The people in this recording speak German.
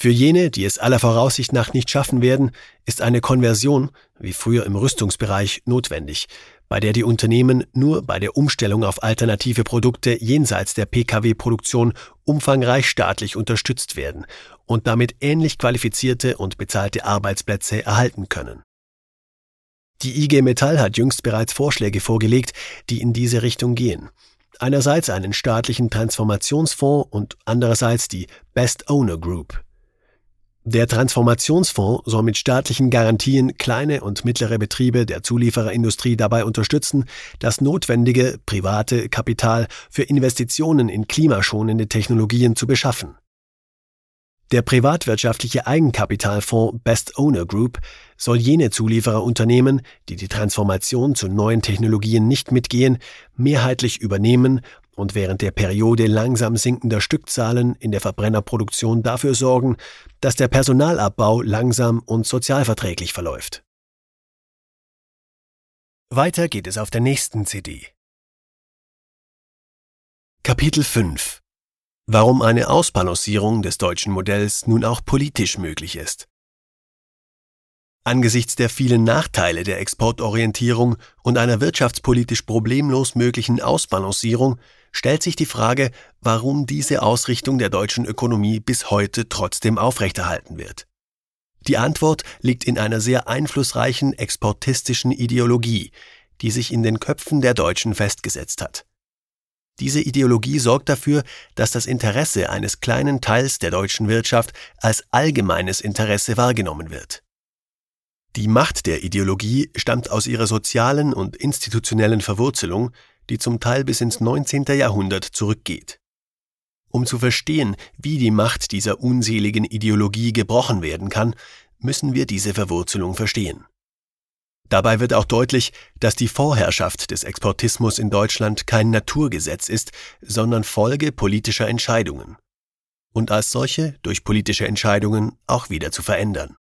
Für jene, die es aller Voraussicht nach nicht schaffen werden, ist eine Konversion, wie früher im Rüstungsbereich, notwendig, bei der die Unternehmen nur bei der Umstellung auf alternative Produkte jenseits der Pkw-Produktion umfangreich staatlich unterstützt werden und damit ähnlich qualifizierte und bezahlte Arbeitsplätze erhalten können. Die IG Metall hat jüngst bereits Vorschläge vorgelegt, die in diese Richtung gehen. Einerseits einen staatlichen Transformationsfonds und andererseits die Best Owner Group. Der Transformationsfonds soll mit staatlichen Garantien kleine und mittlere Betriebe der Zuliefererindustrie dabei unterstützen, das notwendige private Kapital für Investitionen in klimaschonende Technologien zu beschaffen. Der privatwirtschaftliche Eigenkapitalfonds Best Owner Group soll jene Zuliefererunternehmen, die die Transformation zu neuen Technologien nicht mitgehen, mehrheitlich übernehmen und während der Periode langsam sinkender Stückzahlen in der Verbrennerproduktion dafür sorgen, dass der Personalabbau langsam und sozialverträglich verläuft. Weiter geht es auf der nächsten CD. Kapitel 5: Warum eine Ausbalancierung des deutschen Modells nun auch politisch möglich ist. Angesichts der vielen Nachteile der Exportorientierung und einer wirtschaftspolitisch problemlos möglichen Ausbalancierung stellt sich die Frage, warum diese Ausrichtung der deutschen Ökonomie bis heute trotzdem aufrechterhalten wird. Die Antwort liegt in einer sehr einflussreichen exportistischen Ideologie, die sich in den Köpfen der Deutschen festgesetzt hat. Diese Ideologie sorgt dafür, dass das Interesse eines kleinen Teils der deutschen Wirtschaft als allgemeines Interesse wahrgenommen wird. Die Macht der Ideologie stammt aus ihrer sozialen und institutionellen Verwurzelung, die zum Teil bis ins 19. Jahrhundert zurückgeht. Um zu verstehen, wie die Macht dieser unseligen Ideologie gebrochen werden kann, müssen wir diese Verwurzelung verstehen. Dabei wird auch deutlich, dass die Vorherrschaft des Exportismus in Deutschland kein Naturgesetz ist, sondern Folge politischer Entscheidungen. Und als solche durch politische Entscheidungen auch wieder zu verändern.